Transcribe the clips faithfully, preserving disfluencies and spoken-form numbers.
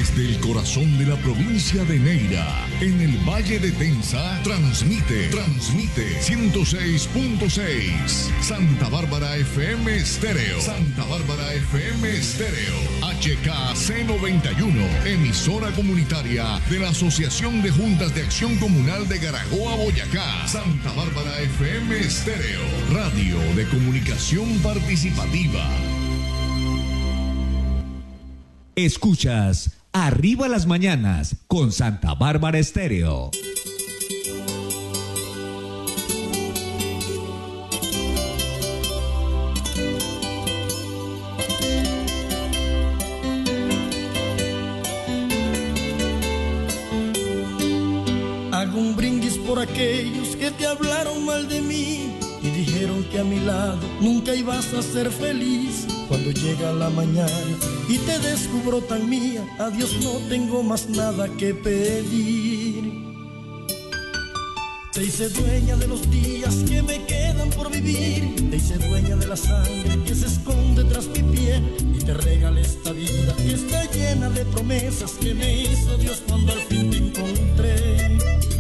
Desde el corazón de la provincia de Neira, en el Valle de Tensa, transmite, transmite ciento seis punto seis. Santa Bárbara F M Estéreo. Santa Bárbara F M Estéreo. H K C noventa y uno, emisora comunitaria de la Asociación de Juntas de Acción Comunal de Garagoa, Boyacá. Santa Bárbara F M Estéreo, radio de comunicación participativa. Escuchas Arriba las Mañanas con Santa Bárbara Estéreo. Hago un brindis por aquellos que te hablaron mal de mí y dijeron que a mi lado nunca ibas a ser feliz. Cuando llega la mañana y te descubro tan mía, a Dios no tengo más nada que pedir. Te hice dueña de los días que me quedan por vivir, te hice dueña de la sangre que se esconde tras mi piel, y te regalé esta vida que está llena de promesas que me hizo Dios cuando al fin te encontré.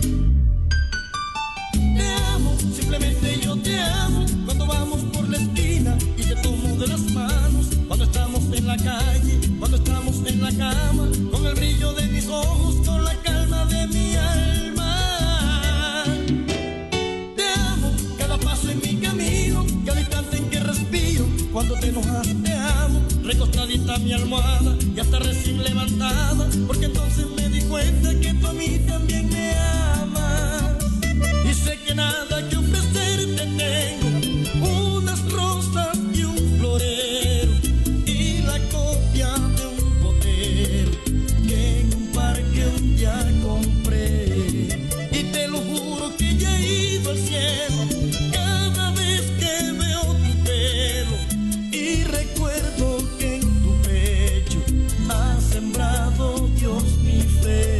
Te amo, simplemente yo te amo, cuando vamos por la esquina y te tomo de las manos, cuando estamos en la calle, cuando estamos en la cama, con el brillo de mis ojos, con la calma de mi alma. Te amo, cada paso en mi camino, cada instante en que respiro, cuando te enojas te amo, recostadita mi almohada y hasta recién levantada, porque entonces me di cuenta que tú a mí también me amas. Y sé que nada que ofrecerte tengo, unas rosas y un florero y la copia de un botero que en un parque un día compré. Y te lo juro que ya he ido al cielo cada vez que veo tu pelo y recuerdo que en tu pecho ha sembrado Dios mi fe.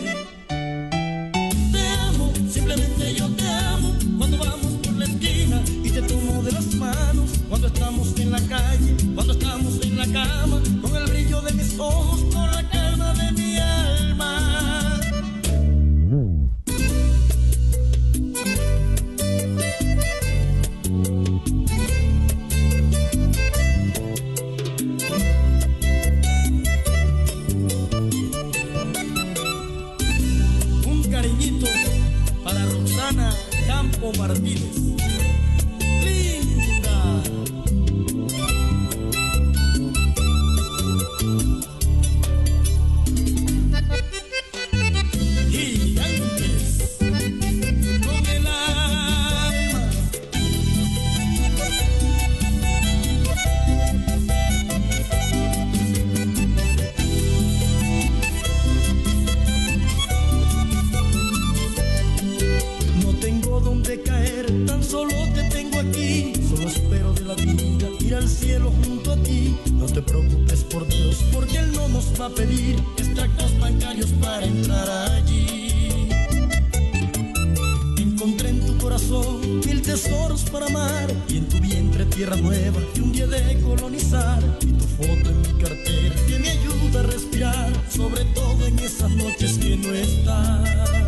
Te amo, simplemente yo te amo, cuando vamos por la esquina y te tomo de las manos, cuando estamos en la calle, cuando estamos en la cama, con el brillo de mis ojos, con la calma de mi alma. Un cariñito para Roxana Campo Martínez. Linda. Gigantes con el alma. No tengo donde caer, tan solo te tengo aquí. Solo espero de la vida ir al cielo junto a ti. No te preocupes por Dios, porque Él no nos va a pedir extractos bancarios para entrar allí. Encontré en tu corazón mil tesoros para amar, y en tu vientre tierra nueva que un día de colonizar. Y tu foto en mi cartera que me ayuda a respirar, sobre todo en esas noches que no estás.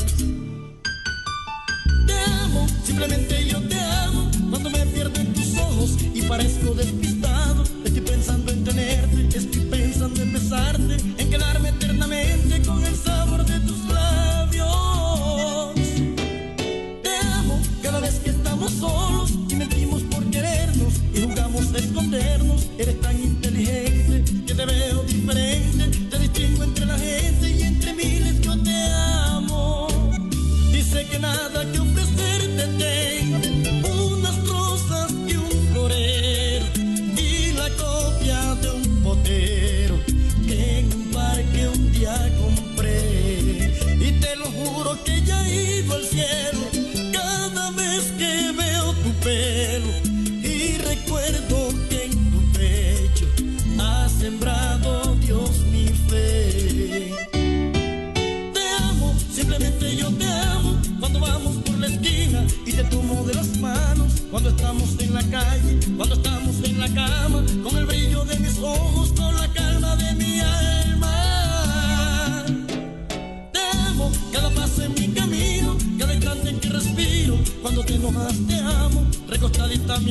Te amo, simplemente yo te amo, cuando me pierdo en tus ojos y parezco despistado. Estoy pensando en tenerte, estoy pensando en besarte, en quedarme eternamente con el sabor de tus labios. Te amo, cada vez que estamos solos y mentimos por querernos y jugamos a escondernos. Eres tan inteligente que de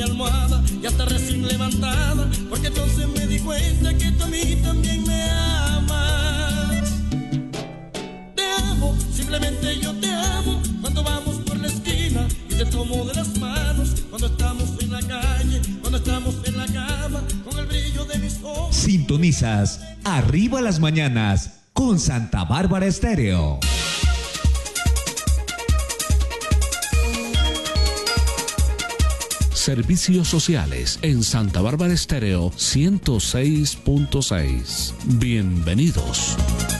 almohada y hasta recién levantada, porque entonces me di cuenta que tú a mí también me amas. Te amo, simplemente yo te amo, cuando vamos por la esquina y te tomo de las manos, cuando estamos en la calle, cuando estamos en la cama, con el brillo de mis ojos. Sintonizas Arriba las Mañanas con Santa Bárbara Estéreo. Servicios sociales en Santa Bárbara Estéreo ciento seis punto seis. Bienvenidos.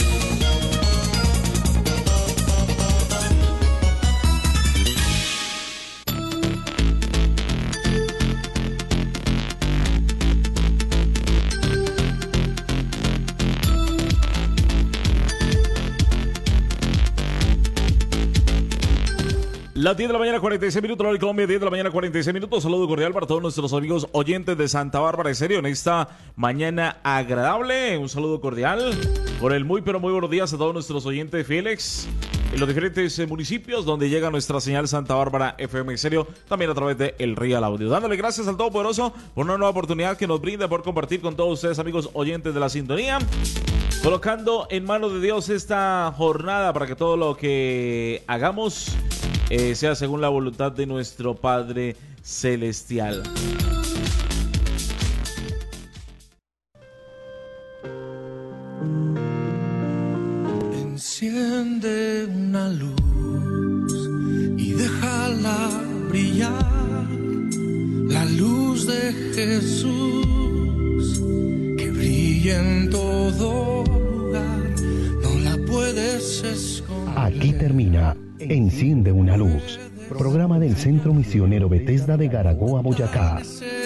Las diez de la mañana, cuarenta y seis minutos, la hora de Colombia, diez de la mañana, cuarenta y seis minutos. Saludo cordial para todos nuestros amigos oyentes de Santa Bárbara Estéreo en esta mañana agradable. Un saludo cordial por el muy, pero muy buenos días a todos nuestros oyentes fieles en los diferentes eh, municipios donde llega nuestra señal Santa Bárbara F M Estéreo, también a través de el Real Audio. Dándole gracias al Todopoderoso por una nueva oportunidad que nos brinda por compartir con todos ustedes, amigos oyentes de la sintonía. Colocando en manos de Dios esta jornada para que todo lo que hagamos Eh, sea según la voluntad de nuestro Padre Celestial. Enciende una luz y déjala brillar, la luz de Jesús que brilla en todo lugar, no la puedes esconder. Aquí termina Enciende una luz, programa del Centro Misionero Bethesda de Garagoa, Boyacá.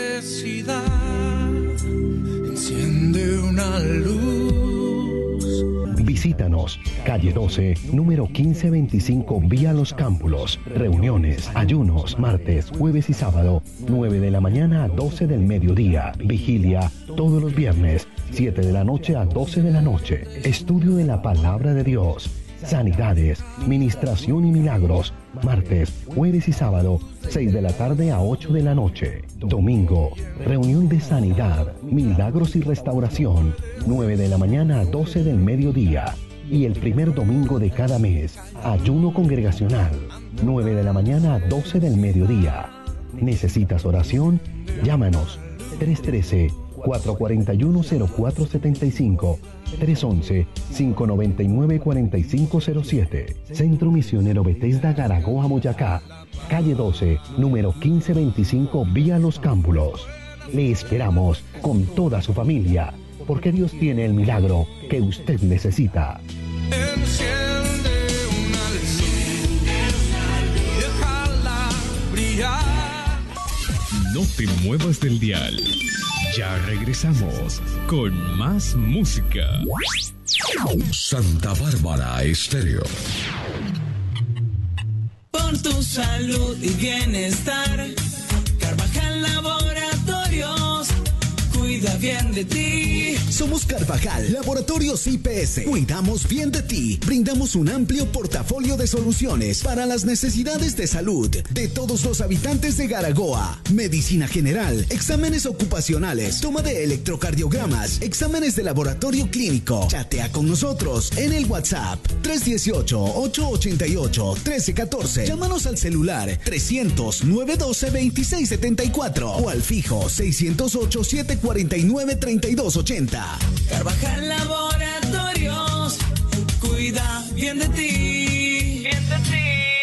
Enciende una luz. Visítanos, calle doce, número quince veinticinco, vía Los Cámpulos. Reuniones, ayunos, martes, jueves y sábado, nueve de la mañana a doce del mediodía. Vigilia, todos los viernes, siete de la noche a doce de la noche. Estudio de la Palabra de Dios. Sanidades, ministración y milagros, martes, jueves y sábado, seis de la tarde a ocho de la noche. Domingo, reunión de sanidad, milagros y restauración, nueve de la mañana a doce del mediodía. Y el primer domingo de cada mes, ayuno congregacional, nueve de la mañana a doce del mediodía. ¿Necesitas oración? Llámanos tres uno tres, cuatro cuatro uno, cero cuatro siete cinco, tres uno uno, cinco nueve nueve, cuatro cinco cero siete. Centro Misionero Bethesda Garagoa, Boyacá, calle doce, número quince veinticinco, vía Los Cámpulos. Le esperamos con toda su familia, porque Dios tiene el milagro que usted necesita. Enciende una luz, déjala brillar. No te muevas del dial. Ya regresamos con más música. Santa Bárbara Estéreo. Por tu salud y bienestar, Carvajal Laboratorios cuida bien de ti. Somos Carvajal Laboratorios I P S. Cuidamos bien de ti. Brindamos un amplio portafolio de soluciones para las necesidades de salud de todos los habitantes de Garagoa. Medicina general, exámenes ocupacionales, toma de electrocardiogramas, exámenes de laboratorio clínico. Chatea con nosotros en el WhatsApp tres uno ocho, ocho ocho ocho, uno tres uno cuatro. Llámanos al celular trescientos, nueve doce, veintiséis setenta y cuatro o al fijo seiscientos ocho, siete cuarenta y nueve, treinta y dos ochenta. Carvajal Laboratorios cuida bien de ti. Bien de ti.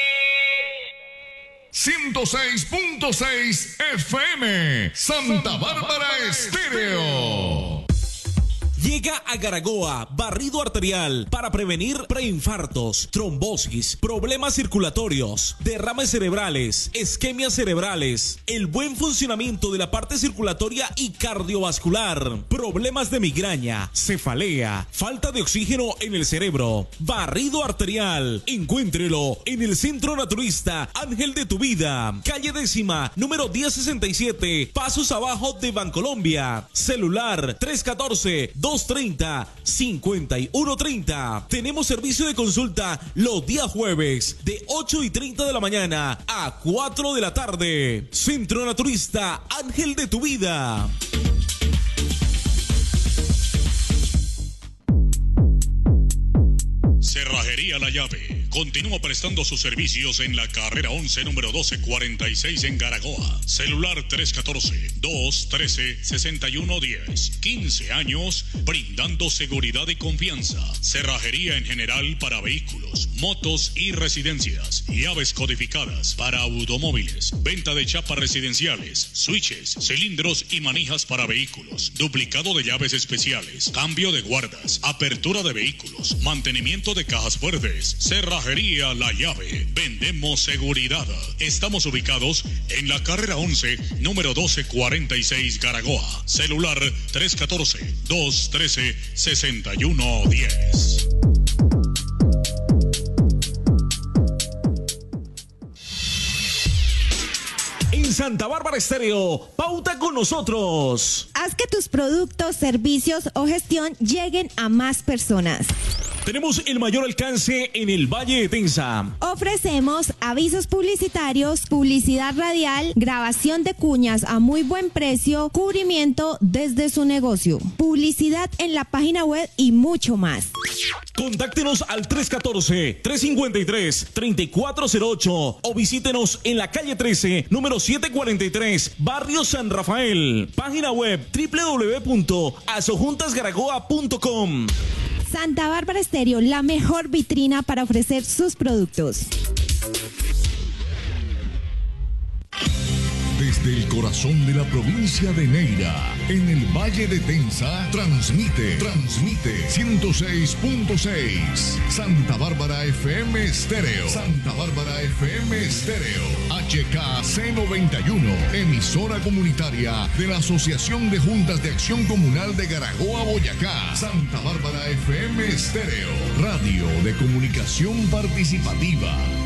ciento seis punto seis F M, Santa Bárbara Estéreo. Llega a Garagoa barrido arterial para prevenir preinfartos, trombosis, problemas circulatorios, derrames cerebrales, isquemias cerebrales, el buen funcionamiento de la parte circulatoria y cardiovascular, problemas de migraña, cefalea, falta de oxígeno en el cerebro. Barrido arterial, encuéntrelo en el Centro Naturista Ángel de tu Vida, calle décima, número diez sesenta y siete, pasos abajo de Bancolombia. Celular tres uno cuatro, dos dos treinta, cincuenta y uno treinta. Tenemos servicio de consulta los días jueves de ocho y treinta de la mañana a cuatro de la tarde. Centro Naturista Ángel de tu Vida. Cerrajería La Llave. Continúa prestando sus servicios en la carrera once, número doce cuarenta y seis en Garagoa. Celular tres uno cuatro, dos uno tres, seis uno uno cero. quince años brindando seguridad y confianza. Cerrajería en general para vehículos, motos y residencias. Llaves codificadas para automóviles. Venta de chapas residenciales, switches, cilindros y manijas para vehículos. Duplicado de llaves especiales. Cambio de guardas. Apertura de vehículos. Mantenimiento de cajas fuertes. Cerrajería La Llave. Vendemos seguridad. Estamos ubicados en la carrera once, número doce cuarenta y seis, Garagoa. Celular tres uno cuatro, dos uno tres, seis uno uno cero. En Santa Bárbara Estéreo, pauta con nosotros. Haz que tus productos, servicios o gestión lleguen a más personas. Tenemos el mayor alcance en el Valle de Tensa. Ofrecemos avisos publicitarios, publicidad radial, grabación de cuñas a muy buen precio, cubrimiento desde su negocio, publicidad en la página web y mucho más. Contáctenos al tres uno cuatro, tres cinco tres, tres cuatro cero ocho o visítenos en la calle trece, número setecientos cuarenta y tres, Barrio San Rafael. Página web doble u doble u doble u punto asojuntas garagoa punto com. Santa Bárbara Estéreo, la mejor vitrina para ofrecer sus productos. Desde el corazón de la provincia de Neira, en el Valle de Tensa, transmite, transmite ciento seis punto seis. Santa Bárbara F M Estéreo. Santa Bárbara F M Estéreo. H K C noventa y uno, emisora comunitaria de la Asociación de Juntas de Acción Comunal de Garagoa, Boyacá. Santa Bárbara F M Estéreo. Radio de comunicación participativa.